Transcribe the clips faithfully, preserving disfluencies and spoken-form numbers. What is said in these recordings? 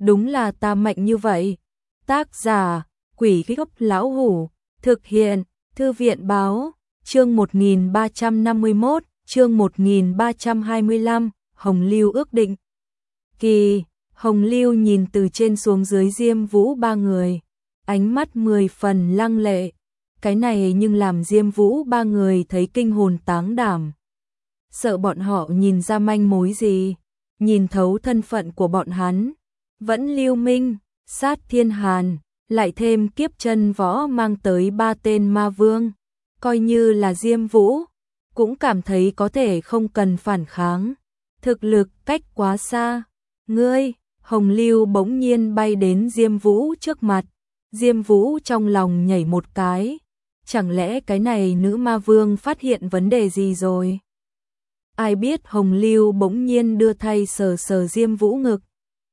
đúng là ta mạnh như vậy. Tác giả, Quỷ Gốc Lão Hủ, thực hiện, Thư viện Báo, chương một nghìn ba trăm năm mươi mốt, chương một nghìn ba trăm hai mươi lăm, Hồng Lưu ước định. Kỳ, Hồng Lưu nhìn từ trên xuống dưới Diêm Vũ ba người, ánh mắt mười phần lăng lệ. Cái này nhưng làm Diêm Vũ ba người thấy kinh hồn táng đảm. Sợ bọn họ nhìn ra manh mối gì, nhìn thấu thân phận của bọn hắn. Vẫn Lưu Minh, Sát Thiên Hàn, lại thêm Kiếp Chân Võ mang tới ba tên ma vương. Coi như là Diêm Vũ, cũng cảm thấy có thể không cần phản kháng. Thực lực cách quá xa. Ngươi, Hồng Lưu bỗng nhiên bay đến Diêm Vũ trước mặt. Diêm Vũ trong lòng nhảy một cái. Chẳng lẽ cái này nữ ma vương phát hiện vấn đề gì rồi? Ai biết Hồng Lưu bỗng nhiên đưa tay sờ sờ Diêm Vũ ngực.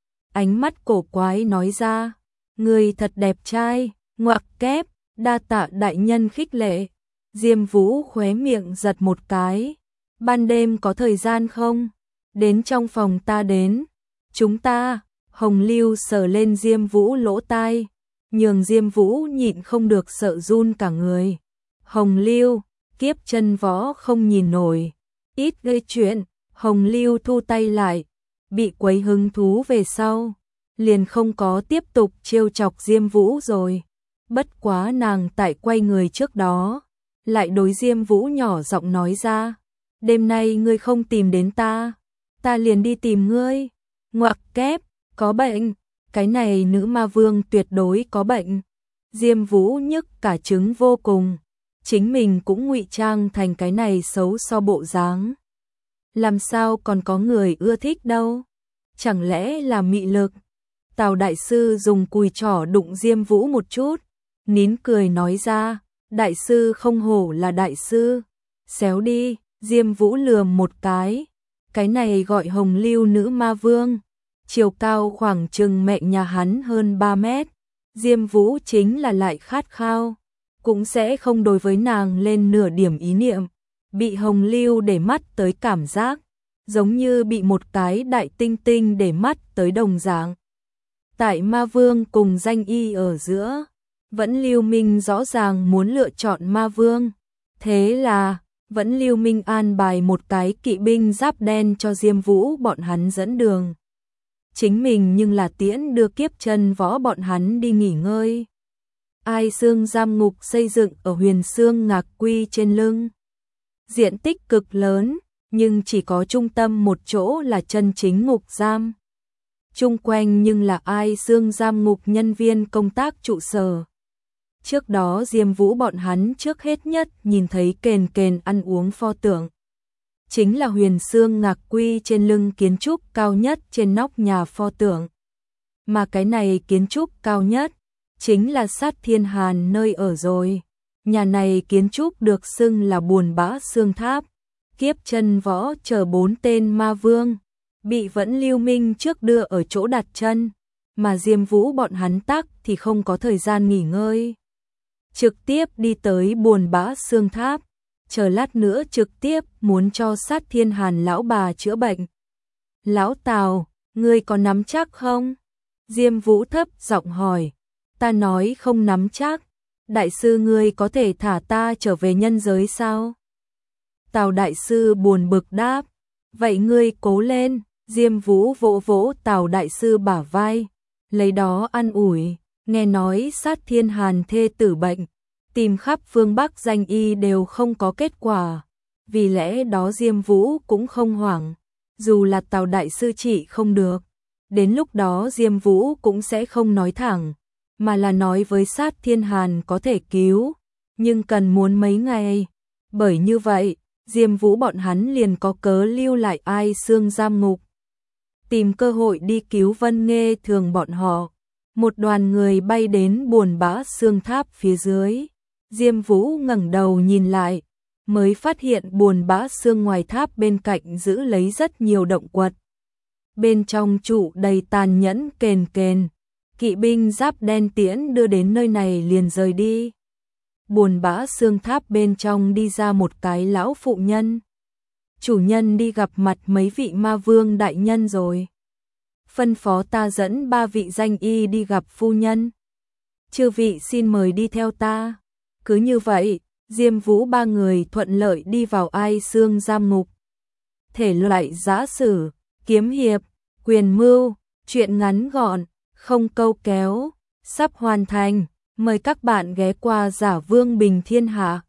Ánh mắt cổ quái nói ra, người thật đẹp trai, ngoặc kép, đa tạ đại nhân khích lệ. Diêm Vũ khóe miệng giật một cái. Ban đêm có thời gian không? Đến trong phòng ta đến. Chúng ta, Hồng Lưu sờ lên Diêm Vũ lỗ tai, nhường Diêm Vũ nhịn không được sợ run cả người. Hồng Lưu, Kiếp Chân Võ không nhìn nổi. Ít gây chuyện, Hồng Lưu thu tay lại, bị quấy hứng thú về sau, liền không có tiếp tục trêu chọc Diêm Vũ rồi. Bất quá nàng tại quay người trước đó, lại đối Diêm Vũ nhỏ giọng nói ra, đêm nay ngươi không tìm đến ta, ta liền đi tìm ngươi. Ngoặc kép, có bệnh, cái này nữ ma vương tuyệt đối có bệnh. Diêm Vũ nhức cả trứng vô cùng, chính mình cũng ngụy trang thành cái này xấu so bộ dáng. Làm sao còn có người ưa thích đâu? Chẳng lẽ là mị lực? Tào đại sư dùng cùi trỏ đụng Diêm Vũ một chút, nín cười nói ra, đại sư không hổ là đại sư. Xéo đi, Diêm Vũ lườm một cái. Cái này gọi Hồng Lưu nữ ma vương, chiều cao khoảng chừng mẹ nhà hắn hơn ba mét. Diêm Vũ chính là lại khát khao, cũng sẽ không đối với nàng lên nửa điểm ý niệm. Bị Hồng Lưu để mắt tới cảm giác, giống như bị một cái đại tinh tinh để mắt tới đồng dạng. Tại ma vương cùng danh y ở giữa, Vẫn Lưu Minh rõ ràng muốn lựa chọn ma vương. Thế là, Vẫn Lưu Minh an bài một cái kỵ binh giáp đen cho Diêm Vũ bọn hắn dẫn đường. Chính mình nhưng là tiễn đưa Kiếp Chân Võ bọn hắn đi nghỉ ngơi. Ai xương giam ngục xây dựng ở Huyền Xương Ngạc Quy trên lưng. Diện tích cực lớn, nhưng chỉ có trung tâm một chỗ là chân chính ngục giam. Chung quanh nhưng là ai xương giam ngục nhân viên công tác trụ sở. Trước đó Diêm Vũ bọn hắn trước hết nhất nhìn thấy kền kền ăn uống pho tượng. Chính là Huyền Xương Ngạc Quy trên lưng kiến trúc cao nhất trên nóc nhà pho tượng. Mà cái này kiến trúc cao nhất, chính là Sát Thiên Hàn nơi ở rồi. Nhà này kiến trúc được xưng là Buồn Bã Xương Tháp. Kiếp Chân Võ chờ bốn tên ma vương, bị Vẫn Lưu Minh trước đưa ở chỗ đặt chân, mà Diêm Vũ bọn hắn tắc thì không có thời gian nghỉ ngơi. Trực tiếp đi tới Buồn Bã Xương Tháp, chờ lát nữa trực tiếp muốn cho Sát Thiên Hàn lão bà chữa bệnh. Lão Tào, ngươi có nắm chắc không? Diêm Vũ thấp giọng hỏi. Ta nói không nắm chắc. Đại sư ngươi có thể thả ta trở về nhân giới sao? Tào đại sư buồn bực đáp. Vậy ngươi cố lên. Diêm Vũ vỗ vỗ Tào đại sư bả vai, lấy đó an ủi. Nghe nói Sát Thiên Hàn thê tử bệnh, tìm khắp phương Bắc danh y đều không có kết quả. Vì lẽ đó Diêm Vũ cũng không hoảng. Dù là Tào đại sư trị không được, đến lúc đó Diêm Vũ cũng sẽ không nói thẳng, mà là nói với Sát Thiên Hàn có thể cứu, nhưng cần muốn mấy ngày. Bởi như vậy, Diêm Vũ bọn hắn liền có cớ lưu lại ai xương giam ngục, tìm cơ hội đi cứu Vân Nghê Thường bọn họ. Một đoàn người bay đến Buồn Bã Xương Tháp phía dưới. Diêm Vũ ngẩng đầu nhìn lại, mới phát hiện Buồn Bã Xương ngoài tháp bên cạnh giữ lấy rất nhiều động quật. Bên trong trụ đầy tàn nhẫn kền kền. Kỵ binh giáp đen tiễn đưa đến nơi này liền rời đi. Buồn Bã Xương Tháp bên trong đi ra một cái lão phụ nhân. Chủ nhân đi gặp mặt mấy vị ma vương đại nhân rồi. phân phó ta dẫn ba vị danh y đi gặp phu nhân. Chư vị xin mời đi theo ta. Cứ như vậy, Diêm Vũ ba người thuận lợi đi vào Ai Xương giam ngục. Thể loại giã sử, kiếm hiệp, quyền mưu, truyện ngắn gọn, không câu kéo, sắp hoàn thành. Mời các bạn ghé qua Giả Vương Bình Thiên Hạ.